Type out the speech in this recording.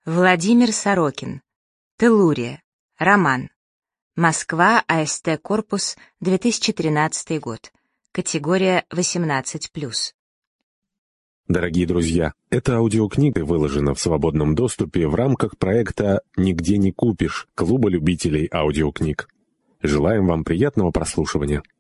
Владимир Сорокин. Теллурия. Роман. Москва, АСТ Корпус, 2013 год. Категория 18+. Дорогие друзья, эта аудиокнига выложена в свободном доступе в рамках проекта «Нигде не купишь» Клуба любителей аудиокниг. Желаем вам приятного прослушивания.